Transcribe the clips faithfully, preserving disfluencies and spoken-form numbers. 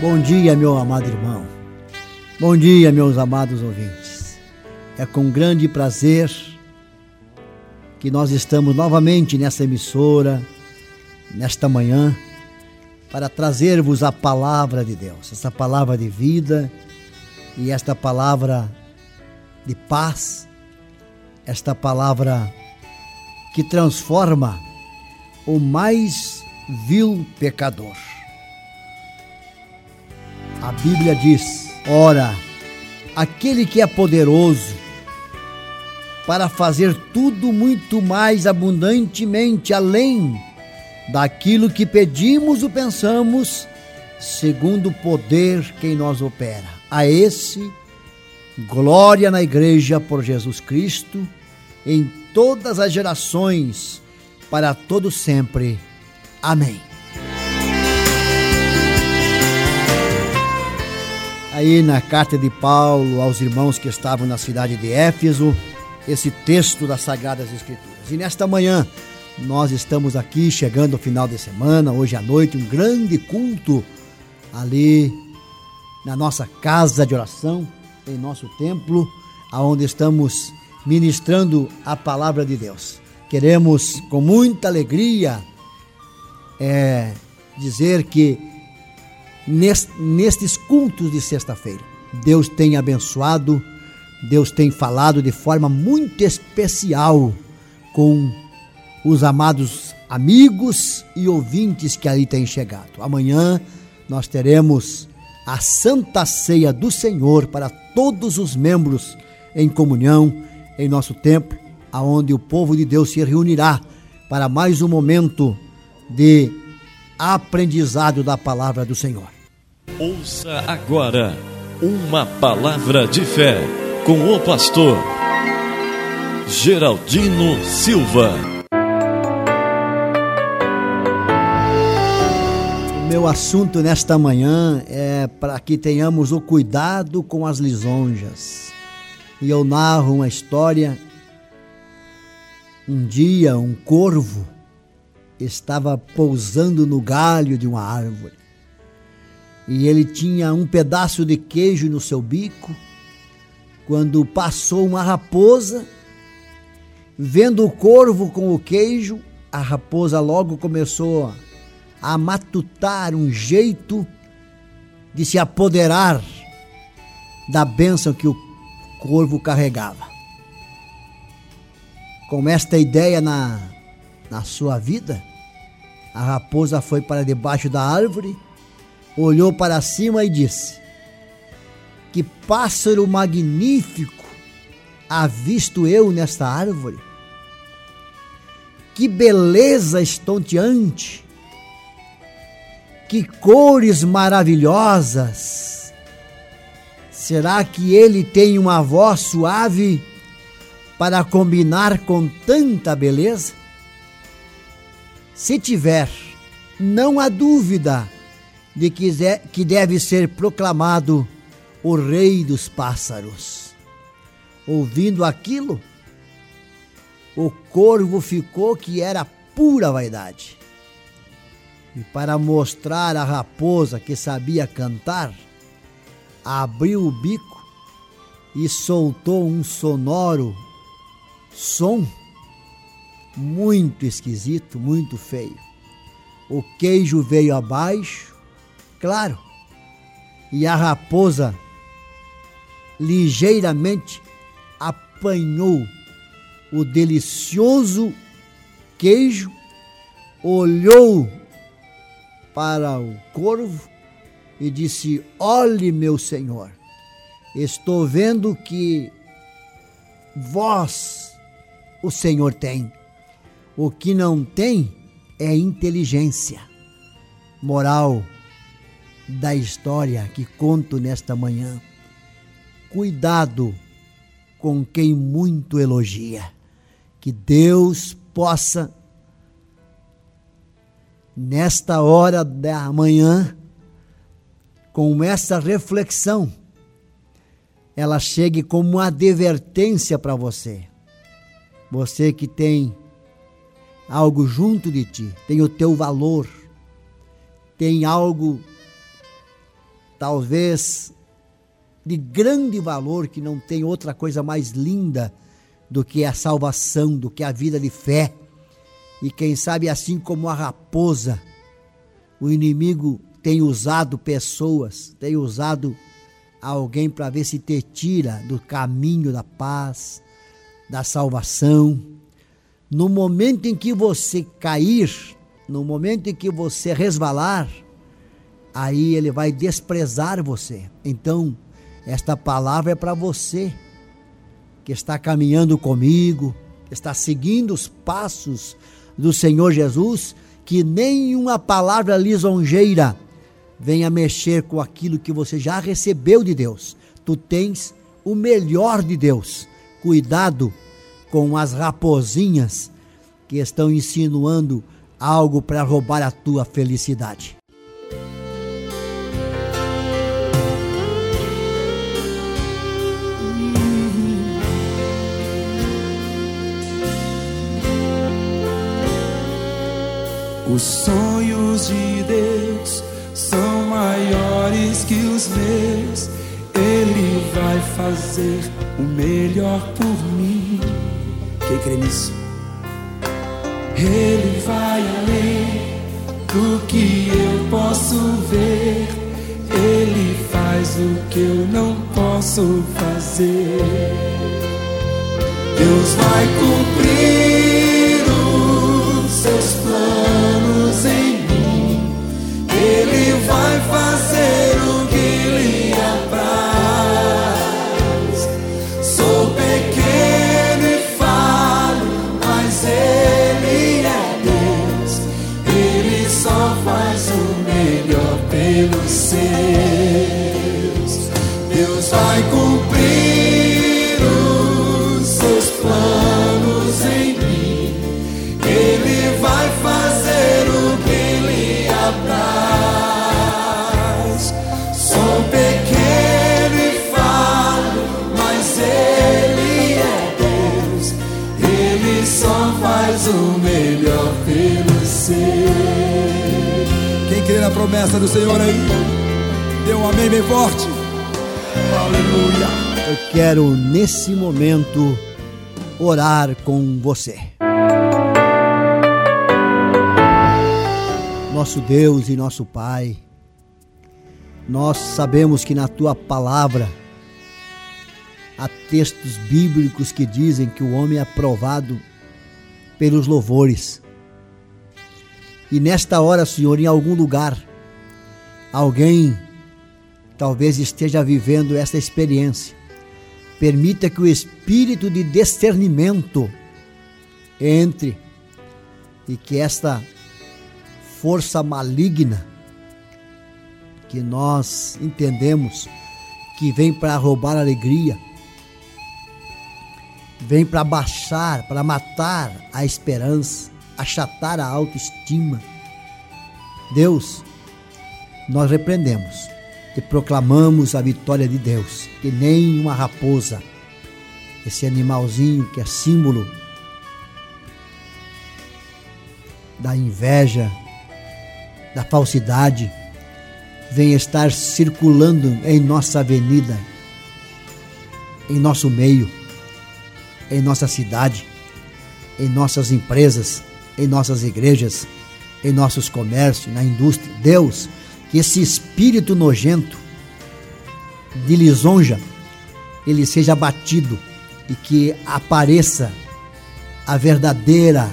Bom dia, meu amado irmão. Bom dia, meus amados ouvintes. É com grande prazer que nós estamos novamente nessa emissora, nesta manhã, para trazer-vos a palavra de Deus, essa palavra de vida e esta palavra de paz, esta palavra que transforma o mais vil pecador. A Bíblia diz: ora, aquele que é poderoso para fazer tudo muito mais abundantemente além daquilo que pedimos ou pensamos, segundo o poder que em nós opera. A esse, glória na igreja por Jesus Cristo, em todas as gerações, para todo sempre. Amém. Aí na carta de Paulo aos irmãos que estavam na cidade de Éfeso, esse texto das Sagradas Escrituras. E nesta manhã, nós estamos aqui chegando ao final de semana, hoje à noite, um grande culto ali na nossa casa de oração, em nosso templo, aonde estamos ministrando a palavra de Deus. Queremos com muita alegria é, dizer que nestes cultos de sexta-feira, Deus tem abençoado, Deus tem falado de forma muito especial com os amados amigos e ouvintes que ali têm chegado. Amanhã nós teremos a Santa Ceia do Senhor para todos os membros em comunhão em nosso templo, aonde o povo de Deus se reunirá para mais um momento de aprendizado da palavra do Senhor. Ouça agora uma palavra de fé com o pastor Geraldino Silva. O meu assunto nesta manhã é para que tenhamos o cuidado com as lisonjas. E eu narro uma história. Um dia um corvo estava pousando no galho de uma árvore. E ele tinha um pedaço de queijo no seu bico. Quando passou uma raposa, vendo o corvo com o queijo, a raposa logo começou a matutar um jeito de se apoderar da bênção que o corvo carregava. Com esta ideia na, na sua vida, a raposa foi para debaixo da árvore, olhou para cima e disse: que pássaro magnífico avisto eu nesta árvore! Que beleza estonteante! Que cores maravilhosas! Será que ele tem uma voz suave para combinar com tanta beleza? Se tiver, não há dúvida de que deve ser proclamado o rei dos pássaros. Ouvindo aquilo, o corvo ficou que era pura vaidade. E para mostrar à raposa que sabia cantar, abriu o bico e soltou um sonoro som muito esquisito, muito feio. O queijo veio abaixo, claro, e a raposa ligeiramente apanhou o delicioso queijo, olhou para o corvo e disse: olhe, meu senhor, estou vendo que voz o senhor tem. O que não tem é inteligência. Moral da história que conto nesta manhã: cuidado com quem muito elogia. Que Deus possa, nesta hora da manhã, com essa reflexão, ela chegue como uma advertência para você. Você que tem algo junto de ti, tem o teu valor, tem algo talvez de grande valor, que não tem outra coisa mais linda do que a salvação, do que a vida de fé. E quem sabe, assim como a raposa, o inimigo tem usado pessoas, tem usado alguém para ver se te tira do caminho da paz, da salvação. No momento em que você cair, no momento em que você resvalar, aí ele vai desprezar você. Então, esta palavra é para você que está caminhando comigo, que está seguindo os passos do Senhor Jesus, que nenhuma palavra lisonjeira venha mexer com aquilo que você já recebeu de Deus. Tu tens o melhor de Deus. Cuidado com as raposinhas que estão insinuando algo para roubar a tua felicidade. Os sonhos de Deus são maiores que os meus. Ele vai fazer o melhor por mim. Quem crê nisso? Ele vai além do que eu posso ver. Ele faz o que eu não posso fazer. Deus vai cumprir os seus planos em mim. Ele vai fazer o que lhe apraz. Sou pequeno e falho, mas Ele é Deus. Ele só faz o melhor pelos seus. Deus vai cumprir os seus planos em mim. Ele vai fazer o que lhe apraz. Sou pequeno e falho, mas Ele é Deus. Ele só faz o melhor pelos seus. Quem crê na promessa do Senhor aí? Dê um amém bem forte. Aleluia. Eu quero nesse momento orar com você. Nosso Deus e nosso Pai, nós sabemos que na Tua palavra há textos bíblicos que dizem que o homem é aprovado pelos louvores. E nesta hora, Senhor, em algum lugar, alguém talvez esteja vivendo essa experiência. Permita que o espírito de discernimento entre e que esta força maligna que nós entendemos que vem para roubar a alegria, vem para baixar, para matar a esperança, achatar a autoestima. Deus, nós repreendemos e proclamamos a vitória de Deus, que nem uma raposa, esse animalzinho que é símbolo da inveja, da falsidade, vem estar circulando em nossa avenida, em nosso meio, em nossa cidade, em nossas empresas, em nossas igrejas, em nossos comércios, na indústria. Deus, que esse espírito nojento de lisonja, ele seja abatido e que apareça a verdadeira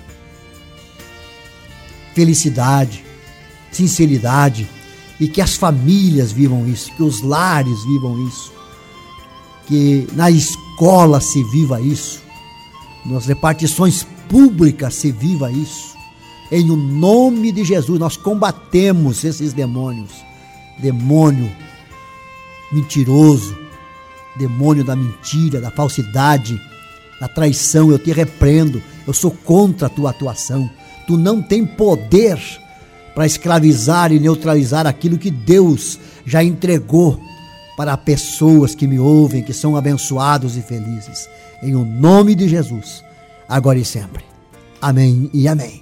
felicidade, sinceridade, e que as famílias vivam isso, que os lares vivam isso, que na escola se viva isso, nas repartições públicas se viva isso. Em o nome de Jesus nós combatemos esses demônios, demônio mentiroso, demônio da mentira, da falsidade, da traição. Eu te repreendo, eu sou contra a tua atuação. Tu não tem poder para escravizar e neutralizar aquilo que Deus já entregou para pessoas que me ouvem, que são abençoados e felizes. Em o nome de Jesus, agora e sempre. Amém e amém.